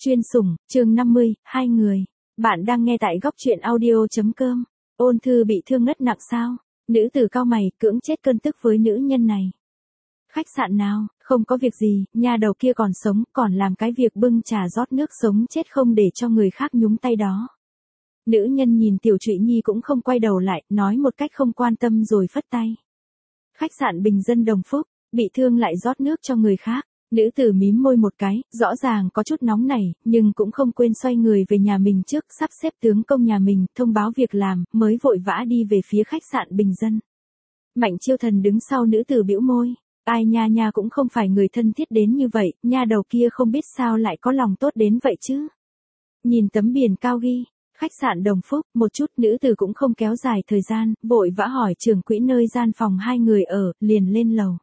Chuyên sủng, chương 50, hai người. Bạn đang nghe tại góc truyện audio.com. Ôn Thư bị thương rất nặng sao? Nữ tử cau mày, cưỡng chết cơn tức với nữ nhân này. Khách sạn nào, không có việc gì, nhà đầu kia còn sống, còn làm cái việc bưng trà rót nước sống chết không để cho người khác nhúng tay đó. Nữ nhân nhìn Tiểu Trụy Nhi cũng không quay đầu lại, nói một cách không quan tâm rồi phất tay. Khách sạn bình dân Đồng Phúc, bị thương lại rót nước cho người khác. Nữ tử mím môi một cái, rõ ràng có chút nóng nảy, nhưng cũng không quên xoay người về nhà mình trước, sắp xếp tướng công nhà mình, thông báo việc làm, mới vội vã đi về phía khách sạn bình dân. Mạnh Chiêu Thần đứng sau nữ tử bĩu môi. Ai nha cũng không phải người thân thiết đến như vậy, nha đầu kia không biết sao lại có lòng tốt đến vậy chứ. Nhìn tấm biển cao ghi, khách sạn Đồng Phúc, một chút nữ tử cũng không kéo dài thời gian, vội vã hỏi trưởng quỹ nơi gian phòng hai người ở, liền lên lầu.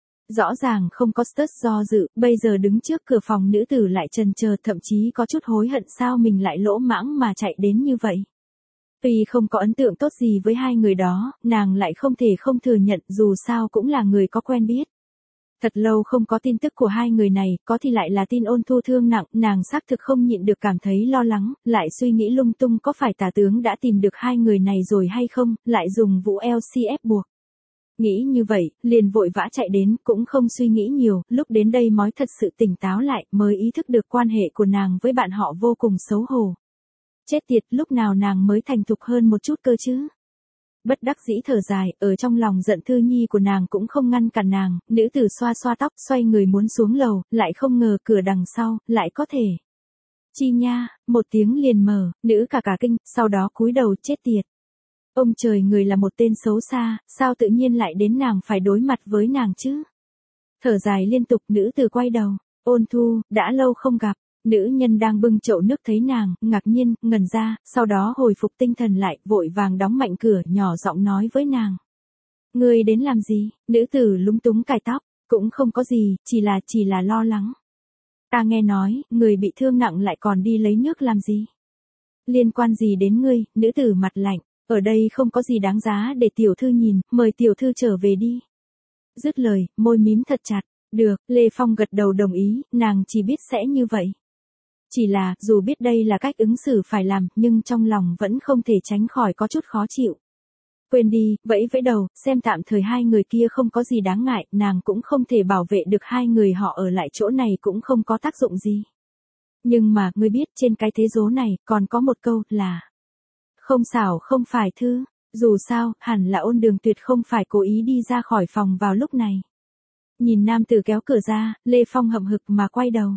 Rõ ràng không có stress do dự, bây giờ đứng trước cửa phòng nữ tử lại chần chờ, thậm chí có chút hối hận sao mình lại lỗ mãng mà chạy đến như vậy. Tuy không có ấn tượng tốt gì với hai người đó, nàng lại không thể không thừa nhận dù sao cũng là người có quen biết. Thật lâu không có tin tức của hai người này, có thì lại là tin Ôn Thu thương nặng, nàng xác thực không nhịn được cảm thấy lo lắng, lại suy nghĩ lung tung có phải tả tướng đã tìm được hai người này rồi hay không, lại dùng vũ LC ép buộc. Nghĩ như vậy, liền vội vã chạy đến, cũng không suy nghĩ nhiều, lúc đến đây mới thật sự tỉnh táo lại, mới ý thức được quan hệ của nàng với bạn họ vô cùng xấu hổ. Chết tiệt, lúc nào nàng mới thành thục hơn một chút cơ chứ? Bất đắc dĩ thở dài, ở trong lòng giận Thư Nhi của nàng cũng không ngăn cản nàng, nữ tử xoa xoa tóc, xoay người muốn xuống lầu, lại không ngờ cửa đằng sau, lại có thể. Chi nha, một tiếng liền mở, nữ cả kinh, sau đó cúi đầu chết tiệt. Ông trời, người là một tên xấu xa, sao tự nhiên lại đến nàng phải đối mặt với nàng chứ? Thở dài liên tục, nữ tử quay đầu. Ôn Thu, đã lâu không gặp. Nữ nhân đang bưng chậu nước thấy nàng, ngạc nhiên, ngẩn ra, sau đó hồi phục tinh thần lại, vội vàng đóng mạnh cửa, nhỏ giọng nói với nàng. Ngươi đến làm gì? Nữ tử lúng túng cài tóc, cũng không có gì, chỉ là lo lắng. Ta nghe nói, người bị thương nặng lại còn đi lấy nước làm gì? Liên quan gì đến ngươi? Nữ tử mặt lạnh. Ở đây không có gì đáng giá để tiểu thư nhìn, mời tiểu thư trở về đi. Dứt lời, môi mím thật chặt. Được, Lê Phong gật đầu đồng ý, nàng chỉ biết sẽ như vậy. Chỉ là, dù biết đây là cách ứng xử phải làm, nhưng trong lòng vẫn không thể tránh khỏi có chút khó chịu. Quên đi, vẫy đầu, xem tạm thời hai người kia không có gì đáng ngại, nàng cũng không thể bảo vệ được hai người họ ở lại chỗ này cũng không có tác dụng gì. Nhưng mà, ngươi biết trên cái thế giới này, còn có một câu là... Không xảo không phải thư, dù sao, hẳn là Ôn Đường tuyệt không phải cố ý đi ra khỏi phòng vào lúc này. Nhìn nam tử kéo cửa ra, Lê Phong hậm hực mà quay đầu.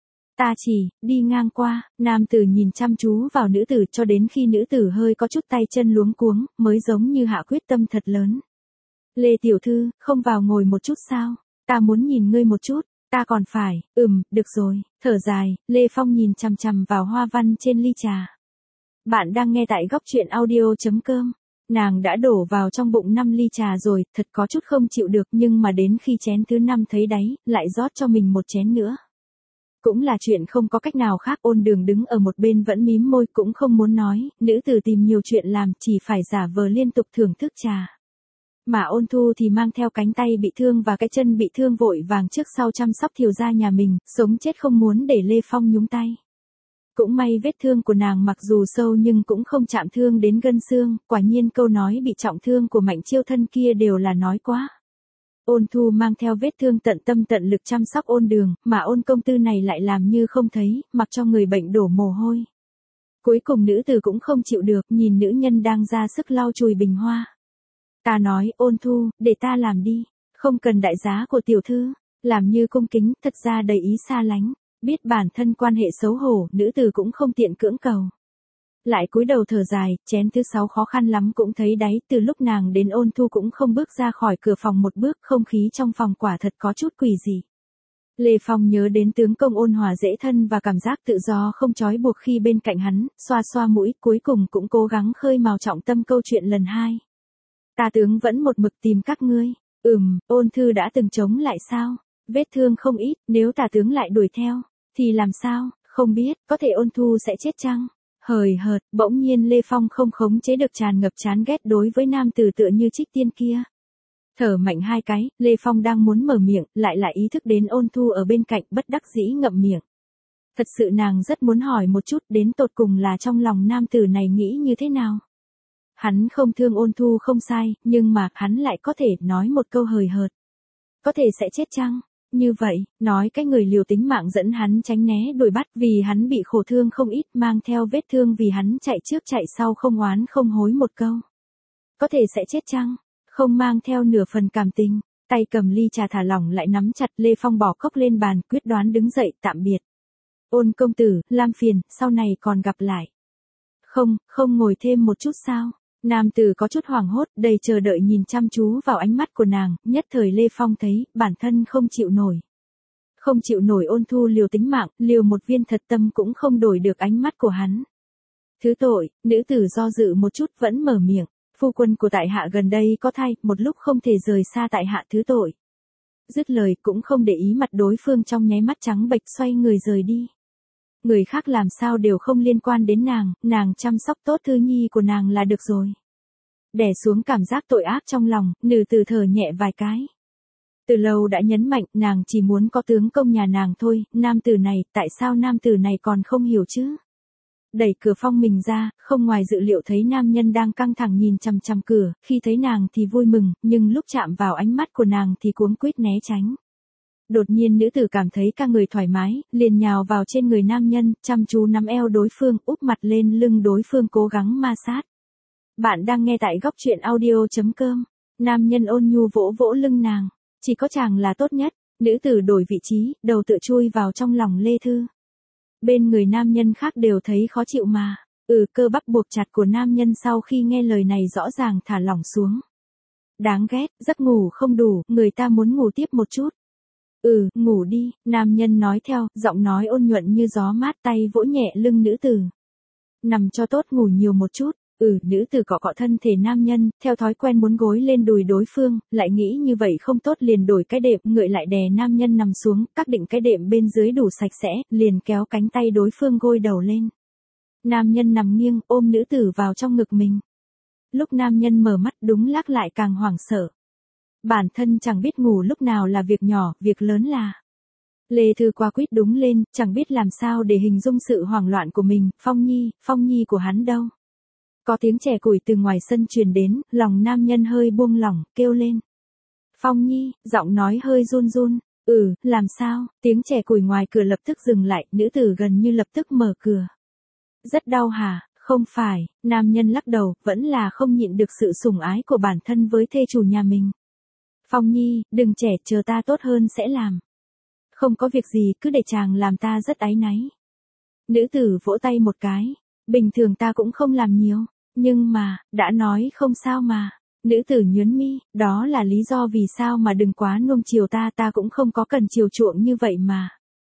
Ta chỉ, đi ngang qua, nam tử nhìn chăm chú vào nữ tử cho đến khi nữ tử hơi có chút tay chân luống cuống, mới giống như hạ quyết tâm thật lớn. Lê tiểu thư, không vào ngồi một chút sao? Ta muốn nhìn ngươi một chút, ta còn phải, được rồi, thở dài, Lê Phong nhìn chằm chằm vào hoa văn trên ly trà. Bạn đang nghe tại góc truyện audio.com. Nàng đã đổ vào trong bụng 5 ly trà rồi, thật có chút không chịu được nhưng mà đến khi chén thứ 5 thấy đáy, lại rót cho mình một chén nữa. Cũng là chuyện không có cách nào khác. Ôn Đường đứng ở một bên vẫn mím môi cũng không muốn nói, nữ tử tìm nhiều chuyện làm chỉ phải giả vờ liên tục thưởng thức trà. Mà Ôn Thu thì mang theo cánh tay bị thương và cái chân bị thương vội vàng trước sau chăm sóc Thiều gia nhà mình, sống chết không muốn để Lê Phong nhúng tay. Cũng may vết thương của nàng mặc dù sâu nhưng cũng không chạm thương đến gân xương, quả nhiên câu nói bị trọng thương của Mạnh Chiêu Thân kia đều là nói quá. Ôn Thu mang theo vết thương tận tâm tận lực chăm sóc Ôn Đường, mà Ôn công tư này lại làm như không thấy, mặc cho người bệnh đổ mồ hôi. Cuối cùng nữ tử cũng không chịu được, nhìn nữ nhân đang ra sức lau chùi bình hoa. Ta nói, Ôn Thu, để ta làm đi, không cần đại giá của tiểu thư, làm như cung kính, thật ra đầy ý xa lánh. Biết bản thân quan hệ xấu hổ, nữ tử cũng không tiện cưỡng cầu. Lại cúi đầu thở dài, chén thứ 6 khó khăn lắm cũng thấy đáy, từ lúc nàng đến Ôn Thu cũng không bước ra khỏi cửa phòng một bước, không khí trong phòng quả thật có chút quỷ dị. Lê Phong nhớ đến tướng công ôn hòa dễ thân và cảm giác tự do không trói buộc khi bên cạnh hắn, xoa xoa mũi, cuối cùng cũng cố gắng khơi mào trọng tâm câu chuyện lần 2. Ta tướng vẫn một mực tìm các ngươi. Ôn Thư đã từng chống lại sao? Vết thương không ít, nếu tả tướng lại đuổi theo. Thì làm sao, không biết, có thể Ôn Thu sẽ chết chăng? Hời hợt, bỗng nhiên Lê Phong không khống chế được tràn ngập chán ghét đối với nam tử tựa như Trích Tiên kia. Thở mạnh 2 cái, Lê Phong đang muốn mở miệng, lại ý thức đến Ôn Thu ở bên cạnh bất đắc dĩ ngậm miệng. Thật sự nàng rất muốn hỏi một chút đến tột cùng là trong lòng nam tử này nghĩ như thế nào. Hắn không thương Ôn Thu không sai, nhưng mà hắn lại có thể nói một câu hời hợt. Có thể sẽ chết chăng? Như vậy, nói cái người liều tính mạng dẫn hắn tránh né đuổi bắt vì hắn bị khổ thương không ít, mang theo vết thương vì hắn chạy trước chạy sau không oán không hối một câu. Có thể sẽ chết chăng? Không mang theo nửa phần cảm tình, tay cầm ly trà thả lỏng lại nắm chặt. Lê Phong bỏ cốc lên bàn, quyết đoán đứng dậy tạm biệt. Ôn công tử, Lam phiền, sau này còn gặp lại. Không ngồi thêm một chút sao? Nam tử có chút hoảng hốt, đầy chờ đợi nhìn chăm chú vào ánh mắt của nàng, nhất thời Lê Phong thấy, bản thân không chịu nổi. Không chịu nổi Ôn Thu liều tính mạng, liều một viên thật tâm cũng không đổi được ánh mắt của hắn. Thứ tội, nữ tử do dự một chút vẫn mở miệng, phu quân của tại hạ gần đây có thai, một lúc không thể rời xa tại hạ thứ tội. Dứt lời cũng không để ý mặt đối phương, trong nháy mắt trắng bệch xoay người rời đi. Người khác làm sao đều không liên quan đến nàng chăm sóc tốt Thư Nhi của nàng là được rồi. Đè xuống cảm giác tội ác trong lòng, nữ tử thở nhẹ vài cái. Từ lâu đã nhấn mạnh nàng chỉ muốn có tướng công nhà nàng thôi, nam tử này, tại sao nam tử này còn không hiểu chứ? Đẩy cửa phòng mình ra, không ngoài dự liệu thấy nam nhân đang căng thẳng nhìn chằm chằm cửa, khi thấy nàng thì vui mừng, nhưng lúc chạm vào ánh mắt của nàng thì cuống quýt né tránh. Đột nhiên nữ tử cảm thấy cả người thoải mái, liền nhào vào trên người nam nhân, chăm chú nắm eo đối phương, úp mặt lên lưng đối phương cố gắng ma sát. Bạn đang nghe tại góc truyện audio.com. Nam nhân ôn nhu vỗ vỗ lưng nàng. Chỉ có chàng là tốt nhất. Nữ tử đổi vị trí, đầu tựa chui vào trong lòng Lê Thư. Bên người nam nhân khác đều thấy khó chịu mà. Cơ bắp buộc chặt của nam nhân sau khi nghe lời này rõ ràng thả lỏng xuống. Đáng ghét, giấc ngủ không đủ, người ta muốn ngủ tiếp một chút. Ngủ đi, nam nhân nói theo, giọng nói ôn nhuận như gió mát, tay vỗ nhẹ lưng nữ tử. Nằm cho tốt, ngủ nhiều một chút. Nữ tử cọ cọ thân thể nam nhân, theo thói quen muốn gối lên đùi đối phương, lại nghĩ như vậy không tốt liền đổi cái đệm, ngựa lại đè nam nhân nằm xuống, các định cái đệm bên dưới đủ sạch sẽ, liền kéo cánh tay đối phương gôi đầu lên. Nam nhân nằm nghiêng, ôm nữ tử vào trong ngực mình. Lúc nam nhân mở mắt đúng lắc lại càng hoảng sợ. Bản thân chẳng biết ngủ lúc nào là việc nhỏ, việc lớn là... Lê Thư qua quýt đúng lên, chẳng biết làm sao để hình dung sự hoảng loạn của mình. Phong Nhi của hắn đâu? Có tiếng trẻ củi từ ngoài sân truyền đến, lòng nam nhân hơi buông lỏng, kêu lên. Phong Nhi, giọng nói hơi run run. Làm sao? Tiếng trẻ củi ngoài cửa lập tức dừng lại, nữ tử gần như lập tức mở cửa. Rất đau hả? Không phải, nam nhân lắc đầu, vẫn là không nhịn được sự sủng ái của bản thân với thê chủ nhà mình. Phong Nhi, đừng trẻ, chờ ta tốt hơn sẽ làm. Không có việc gì, cứ để chàng làm, ta rất áy náy. Nữ tử vỗ tay một cái. Bình thường ta cũng không làm nhiều. Nhưng mà, đã nói không sao mà. Nữ tử nhớn mi, đó là lý do vì sao mà đừng quá nuông chiều ta cũng không có cần chiều chuộng như vậy mà.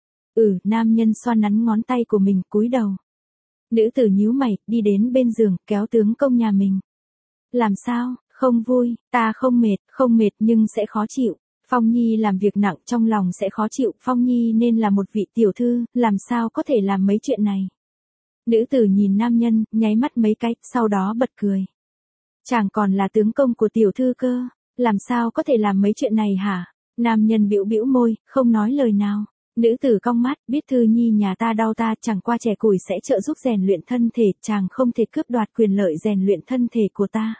Nam nhân xoa nắn ngón tay của mình, cúi đầu. Nữ tử nhíu mày, đi đến bên giường, kéo tướng công nhà mình. Làm sao, không vui, ta không mệt nhưng sẽ khó chịu. Phong Nhi làm việc nặng trong lòng sẽ khó chịu, Phong Nhi nên là một vị tiểu thư, làm sao có thể làm mấy chuyện này. Nữ tử nhìn nam nhân, nháy mắt mấy cái, sau đó bật cười. Chàng còn là tướng công của tiểu thư cơ, làm sao có thể làm mấy chuyện này hả? Nam nhân bĩu bĩu môi, không nói lời nào. Nữ tử cong mắt, biết Thư Nhi nhà ta đau ta, chẳng qua trẻ củi sẽ trợ giúp rèn luyện thân thể, chàng không thể cướp đoạt quyền lợi rèn luyện thân thể của ta.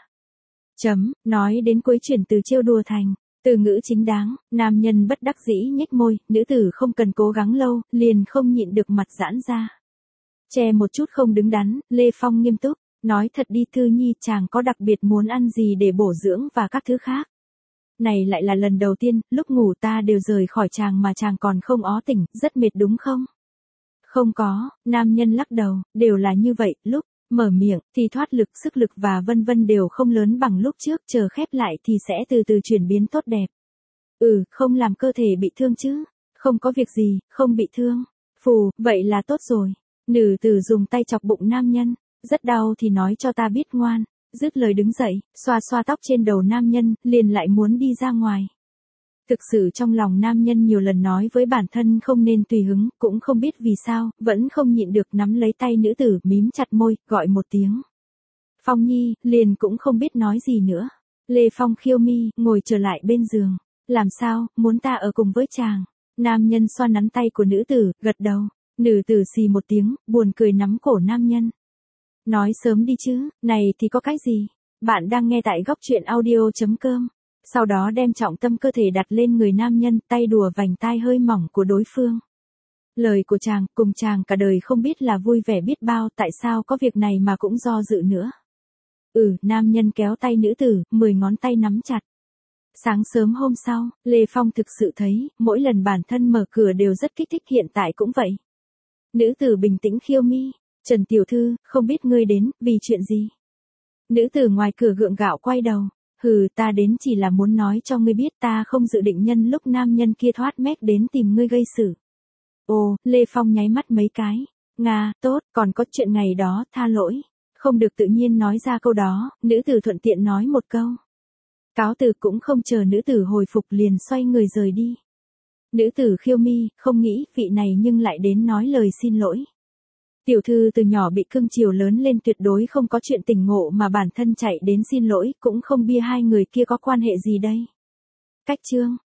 Nói đến cuối chuyển từ trêu đùa thành từ ngữ chính đáng, nam nhân bất đắc dĩ nhếch môi, nữ tử không cần cố gắng lâu, liền không nhịn được mặt giãn ra. Che một chút không đứng đắn, Lê Phong nghiêm túc, nói thật đi Thư Nhi, chàng có đặc biệt muốn ăn gì để bổ dưỡng và các thứ khác. Này lại là lần đầu tiên, lúc ngủ ta đều rời khỏi chàng mà chàng còn không ó tỉnh, rất mệt đúng không? Không có, nam nhân lắc đầu, đều là như vậy, lúc mở miệng thì thoát lực, sức lực và vân vân đều không lớn bằng lúc trước, chờ khép lại thì sẽ từ từ chuyển biến tốt đẹp. Không làm cơ thể bị thương chứ? Không có việc gì, không bị thương. Phù, vậy là tốt rồi. Nữ tử dùng tay chọc bụng nam nhân, rất đau thì nói cho ta biết ngoan. Dứt lời đứng dậy, xoa xoa tóc trên đầu nam nhân, liền lại muốn đi ra ngoài. Thực sự trong lòng nam nhân nhiều lần nói với bản thân không nên tùy hứng, cũng không biết vì sao, vẫn không nhịn được nắm lấy tay nữ tử, mím chặt môi, gọi một tiếng. Phong Nhi, liền cũng không biết nói gì nữa. Lê Phong khiêu mi, ngồi trở lại bên giường. Làm sao, muốn ta ở cùng với chàng? Nam nhân xoa nắn tay của nữ tử, gật đầu. Nữ tử xì một tiếng, buồn cười nắm cổ nam nhân. Nói sớm đi chứ, này thì có cái gì? Bạn đang nghe tại góc chuyện audio.com. Sau đó đem trọng tâm cơ thể đặt lên người nam nhân, tay đùa vành tai hơi mỏng của đối phương. Lời của chàng, cùng chàng cả đời không biết là vui vẻ biết bao, tại sao có việc này mà cũng do dự nữa. Nam nhân kéo tay nữ tử, 10 ngón tay nắm chặt. Sáng sớm hôm sau, Lê Phong thực sự thấy, mỗi lần bản thân mở cửa đều rất kích thích, hiện tại cũng vậy. Nữ tử bình tĩnh khiêu mi, Trần tiểu thư, không biết ngươi đến, vì chuyện gì? Nữ tử ngoài cửa gượng gạo quay đầu, ta đến chỉ là muốn nói cho ngươi biết ta không dự định nhân lúc nam nhân kia thoát mét đến tìm ngươi gây sự. Ồ, Lê Phong nháy mắt mấy cái, Nga, tốt, còn có chuyện ngày đó, tha lỗi. Không được tự nhiên nói ra câu đó, nữ tử thuận tiện nói một câu. Cáo từ cũng không chờ nữ tử hồi phục liền xoay người rời đi. Nữ tử khiêu mi, không nghĩ vị này nhưng lại đến nói lời xin lỗi. Tiểu thư từ nhỏ bị cưng chiều lớn lên tuyệt đối không có chuyện tỉnh ngộ mà bản thân chạy đến xin lỗi, cũng không bia hai người kia có quan hệ gì đây. Cách chương.